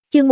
Chương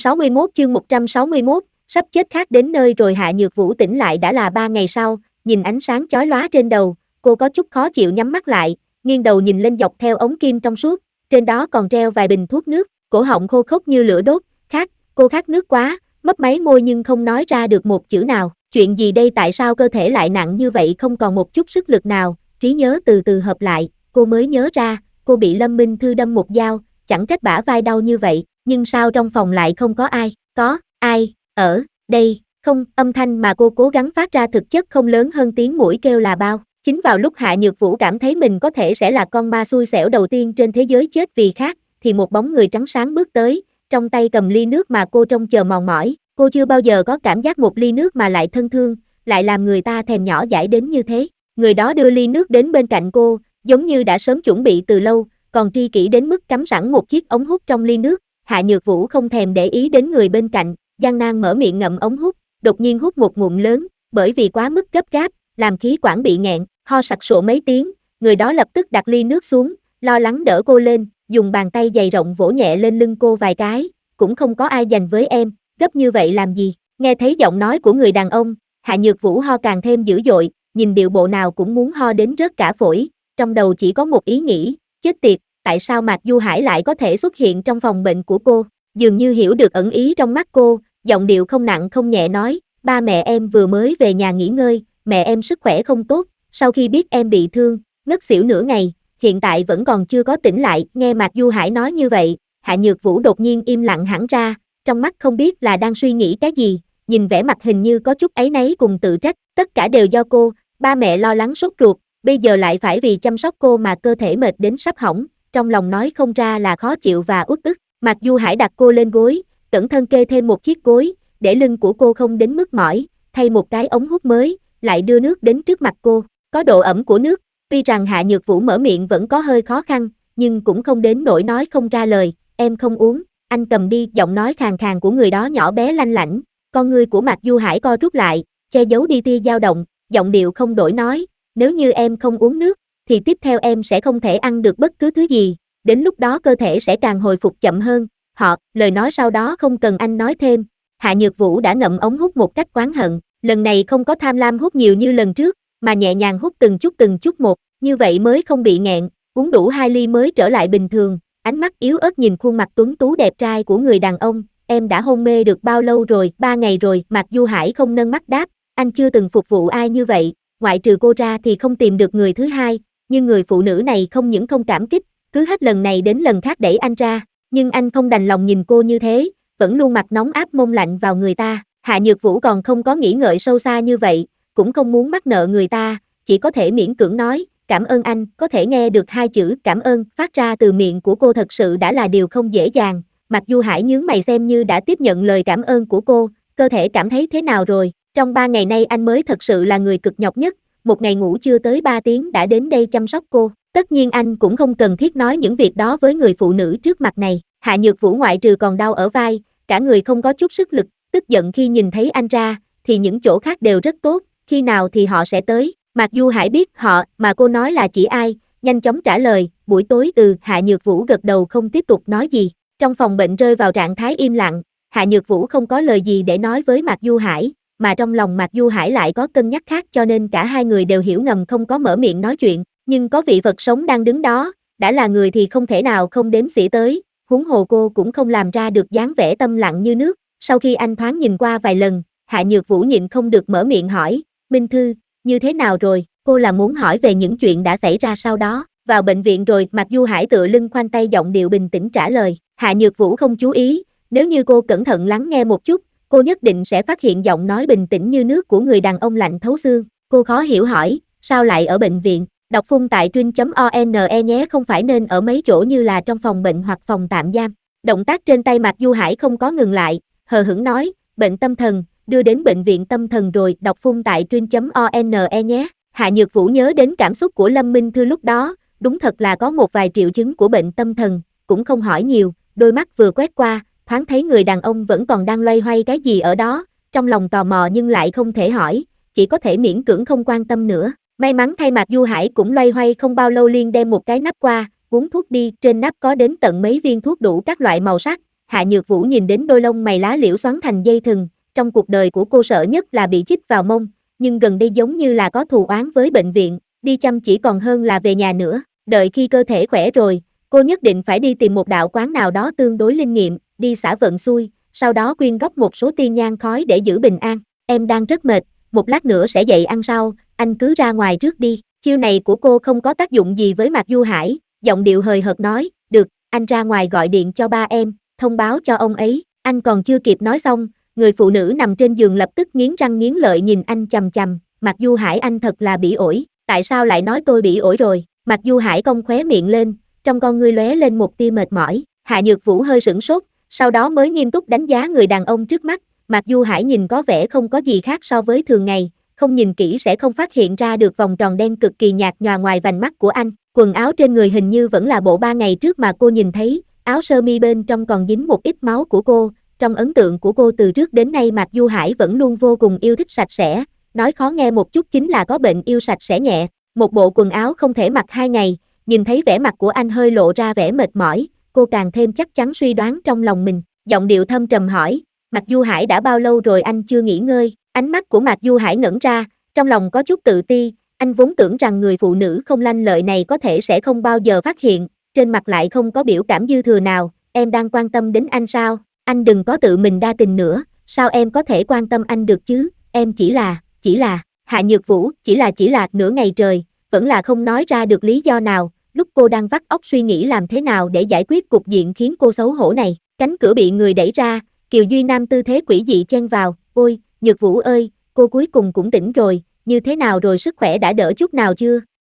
161, sắp chết khác đến nơi rồi. Hạ Nhược Vũ tỉnh lại đã là 3 ngày sau, nhìn ánh sáng chói lóa trên đầu, cô có chút khó chịu nhắm mắt lại, nghiêng đầu nhìn lên dọc theo ống kim trong suốt, trên đó còn treo vài bình thuốc nước, cổ họng khô khốc như lửa đốt, cô khát nước quá, mấp máy môi nhưng không nói ra được một chữ nào. Chuyện gì đây, tại sao cơ thể lại nặng như vậy, không còn một chút sức lực nào. Trí nhớ từ từ hợp lại, cô mới nhớ ra, cô bị Lâm Minh Thư đâm một dao, chẳng trách bả vai đau như vậy, nhưng sao trong phòng lại không có ai, có ai ở đây không? Âm thanh mà cô cố gắng phát ra thực chất không lớn hơn tiếng muỗi kêu là bao. Chính vào lúc Hạ Nhược Vũ cảm thấy mình có thể sẽ là con ma xui xẻo đầu tiên trên thế giới chết vì khát, thì một bóng người trắng sáng bước tới, trong tay cầm ly nước mà cô trông chờ mòn mỏi. Cô chưa bao giờ có cảm giác một ly nước mà lại thân thương, lại làm người ta thèm nhỏ dãi đến như thế. Người đó đưa ly nước đến bên cạnh cô, giống như đã sớm chuẩn bị từ lâu, còn tri kỷ đến mức cắm sẵn một chiếc ống hút trong ly nước. Hạ Nhược Vũ không thèm để ý đến người bên cạnh, gian nan mở miệng ngậm ống hút, đột nhiên hút một ngụm lớn, bởi vì quá mức gấp gáp, làm khí quản bị nghẹn, ho sặc sụa mấy tiếng, người đó lập tức đặt ly nước xuống, lo lắng đỡ cô lên, dùng bàn tay dày rộng vỗ nhẹ lên lưng cô vài cái, cũng không có ai dành với em, gấp như vậy làm gì? Nghe thấy giọng nói của người đàn ông, Hạ Nhược Vũ ho càng thêm dữ dội, nhìn điệu bộ nào cũng muốn ho đến rớt cả phổi, trong đầu chỉ có một ý nghĩ, chết tiệt, tại sao Mạc Du Hải lại có thể xuất hiện trong phòng bệnh của cô? Dường như hiểu được ẩn ý trong mắt cô, giọng điệu không nặng không nhẹ nói, ba mẹ em vừa mới về nhà nghỉ ngơi, mẹ em sức khỏe không tốt, sau khi biết em bị thương, ngất xỉu nửa ngày, hiện tại vẫn còn chưa có tỉnh lại. Nghe Mạc Du Hải nói như vậy, Hạ Nhược Vũ đột nhiên im lặng hẳn ra, trong mắt không biết là đang suy nghĩ cái gì, nhìn vẻ mặt hình như có chút áy náy cùng tự trách, tất cả đều do cô, ba mẹ lo lắng sốt ruột, bây giờ lại phải vì chăm sóc cô mà cơ thể mệt đến sắp hỏng, trong lòng nói không ra là khó chịu và uất ức. Mạc Du Hải đặt cô lên gối, cẩn thận kê thêm một chiếc gối, để lưng của cô không đến mức mỏi, thay một cái ống hút mới, lại đưa nước đến trước mặt cô, có độ ẩm của nước, tuy rằng Hạ Nhược Vũ mở miệng vẫn có hơi khó khăn, nhưng cũng không đến nỗi nói không ra lời, em không uống, anh cầm đi. Giọng nói khàn khàn của người đó nhỏ bé lanh lảnh, con ngươi của Mạc Du Hải co rút lại, che giấu đi tia dao động, giọng điệu không đổi nói, nếu như em không uống nước, thì tiếp theo em sẽ không thể ăn được bất cứ thứ gì, đến lúc đó cơ thể sẽ càng hồi phục chậm hơn. Lời nói sau đó không cần anh nói thêm, Hạ Nhược Vũ đã ngậm ống hút một cách oán hận, lần này không có tham lam hút nhiều như lần trước, mà nhẹ nhàng hút từng chút một, như vậy mới không bị nghẹn, uống đủ 2 ly mới trở lại bình thường, ánh mắt yếu ớt nhìn khuôn mặt tuấn tú đẹp trai của người đàn ông, em đã hôn mê được bao lâu rồi? 3 ngày rồi. Mạc Du Hải không nâng mắt đáp, anh chưa từng phục vụ ai như vậy, ngoại trừ cô ra thì không tìm được người thứ hai, nhưng người phụ nữ này không những không cảm kích, cứ hết lần này đến lần khác đẩy anh ra, nhưng anh không đành lòng nhìn cô như thế, vẫn luôn mặt nóng áp mông lạnh vào người ta. Hạ Nhược Vũ còn không có nghĩ ngợi sâu xa như vậy, cũng không muốn mắc nợ người ta, chỉ có thể miễn cưỡng nói, cảm ơn anh. Có thể nghe được 2 chữ cảm ơn phát ra từ miệng của cô thật sự đã là điều không dễ dàng. Mạc Du Hải nhướng mày xem như đã tiếp nhận lời cảm ơn của cô, cơ thể cảm thấy thế nào rồi? Trong 3 ngày nay anh mới thật sự là người cực nhọc nhất, một ngày ngủ chưa tới 3 tiếng đã đến đây chăm sóc cô. Tất nhiên anh cũng không cần thiết nói những việc đó với người phụ nữ trước mặt này. Hạ Nhược Vũ ngoại trừ còn đau ở vai, cả người không có chút sức lực, tức giận khi nhìn thấy anh ra, thì những chỗ khác đều rất tốt, khi nào thì họ sẽ tới? Mạc Du Hải biết họ, mà cô nói là chỉ ai, nhanh chóng trả lời, buổi tối. Hạ Nhược Vũ gật đầu không tiếp tục nói gì. Trong phòng bệnh rơi vào trạng thái im lặng, Hạ Nhược Vũ không có lời gì để nói với Mạc Du Hải, mà trong lòng Mạc Du Hải lại có cân nhắc khác, cho nên cả hai người đều hiểu ngầm không có mở miệng nói chuyện, nhưng có vị vật sống đang đứng đó, đã là người thì không thể nào không đếm xỉa tới, huống hồ cô cũng không làm ra được dáng vẻ tâm lặng như nước. Sau khi anh thoáng nhìn qua vài lần, Hạ Nhược Vũ nhịn không được mở miệng hỏi, Minh Thư, như thế nào rồi? Cô là muốn hỏi về những chuyện đã xảy ra sau đó. Vào bệnh viện rồi. Mạc Du Hải tựa lưng khoanh tay, giọng điệu bình tĩnh trả lời. Hạ Nhược Vũ không chú ý, nếu như cô cẩn thận lắng nghe một chút, cô nhất định sẽ phát hiện giọng nói bình tĩnh như nước của người đàn ông lạnh thấu xương. Cô khó hiểu hỏi, sao lại ở bệnh viện? Đọc phun tại truyện.one nhé, không phải nên ở mấy chỗ như là trong phòng bệnh hoặc phòng tạm giam. Động tác trên tay Mạc Du Hải không có ngừng lại, hờ hững nói, bệnh tâm thần, đưa đến bệnh viện tâm thần rồi. Đọc phun tại truyện.one nhé. Hạ Nhược Vũ nhớ đến cảm xúc của Lâm Minh Thư lúc đó, đúng thật là có một vài triệu chứng của bệnh tâm thần, cũng không hỏi nhiều, đôi mắt vừa quét qua, thoáng thấy người đàn ông vẫn còn đang loay hoay cái gì ở đó, trong lòng tò mò nhưng lại không thể hỏi, chỉ có thể miễn cưỡng không quan tâm nữa. May mắn thay Mạc Du Hải cũng loay hoay không bao lâu liền đem một cái nắp qua, uống thuốc đi, trên nắp có đến tận mấy viên thuốc đủ các loại màu sắc, Hạ Nhược Vũ nhìn đến đôi lông mày lá liễu xoắn thành dây thừng, trong cuộc đời của cô sợ nhất là bị chích vào mông, nhưng gần đây giống như là có thù oán với bệnh viện, đi chăm chỉ còn hơn là về nhà nữa, đợi khi cơ thể khỏe rồi, cô nhất định phải đi tìm một đạo quán nào đó tương đối linh nghiệm, đi xả vận xui, sau đó quyên góp một số tiên nhang khói để giữ bình an. Em đang rất mệt, một lát nữa sẽ dậy ăn sau, anh cứ ra ngoài trước đi. Chiêu này của cô không có tác dụng gì với Mạc Du Hải, giọng điệu hời hợt nói, được, anh ra ngoài gọi điện cho ba em, thông báo cho ông ấy. Anh còn chưa kịp nói xong, người phụ nữ nằm trên giường lập tức nghiến răng nghiến lợi nhìn anh chằm chằm. Mạc Du Hải, anh thật là bỉ ổi, tại sao lại nói tôi bỉ ổi rồi? Mạc Du Hải cong khóe miệng lên, trong con ngươi lóe lên một tia mệt mỏi. Hạ Nhược Vũ hơi sửng sốt, sau đó mới nghiêm túc đánh giá người đàn ông trước mắt. Mạc Du Hải nhìn có vẻ không có gì khác so với thường ngày, không nhìn kỹ sẽ không phát hiện ra được vòng tròn đen cực kỳ nhạt nhòa ngoài vành mắt của anh. Quần áo trên người hình như vẫn là bộ 3 ngày trước mà cô nhìn thấy, áo sơ mi bên trong còn dính một ít máu của cô. Trong ấn tượng của cô từ trước đến nay Mạc Du Hải vẫn luôn vô cùng yêu thích sạch sẽ, nói khó nghe một chút chính là có bệnh yêu sạch sẽ nhẹ. Một bộ quần áo không thể mặc 2 ngày, nhìn thấy vẻ mặt của anh hơi lộ ra vẻ mệt mỏi, cô càng thêm chắc chắn suy đoán trong lòng mình, giọng điệu thâm trầm hỏi, Mạc Du Hải đã bao lâu rồi anh chưa nghỉ ngơi? Ánh mắt của Mạc Du Hải ngẩn ra, trong lòng có chút tự ti, anh vốn tưởng rằng người phụ nữ không lanh lợi này có thể sẽ không bao giờ phát hiện, trên mặt lại không có biểu cảm dư thừa nào, em đang quan tâm đến anh sao? Anh đừng có tự mình đa tình nữa, sao em có thể quan tâm anh được chứ, em chỉ là, Hạ Nhược Vũ, chỉ là nửa ngày trời, vẫn là không nói ra được lý do nào, lúc cô đang vắt óc suy nghĩ làm thế nào để giải quyết cục diện khiến cô xấu hổ này, cánh cửa bị người đẩy ra, Kiều Duy Nam tư thế quỷ dị chen vào, ôi, Nhược Vũ ơi, cô cuối cùng cũng tỉnh rồi, như thế nào rồi, sức khỏe đã đỡ chút nào chưa?